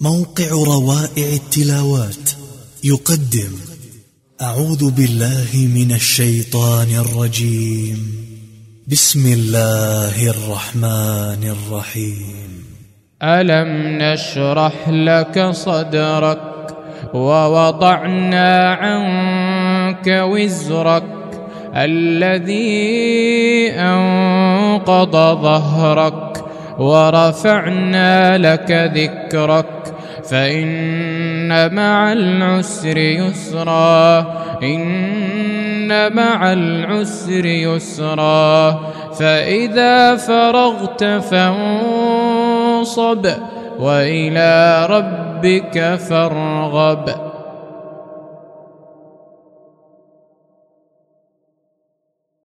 موقع روائع التلاوات يقدم أعوذ بالله من الشيطان الرجيم. بسم الله الرحمن الرحيم. ألم نشرح لك صدرك ووضعنا عنك وزرك الذي أنقض ظهرك ورفعنا لك ذكرك فإن مع العسر يسرا إن مع العسر يسرا فإذا فرغت فانصب وإلى ربك فارغب.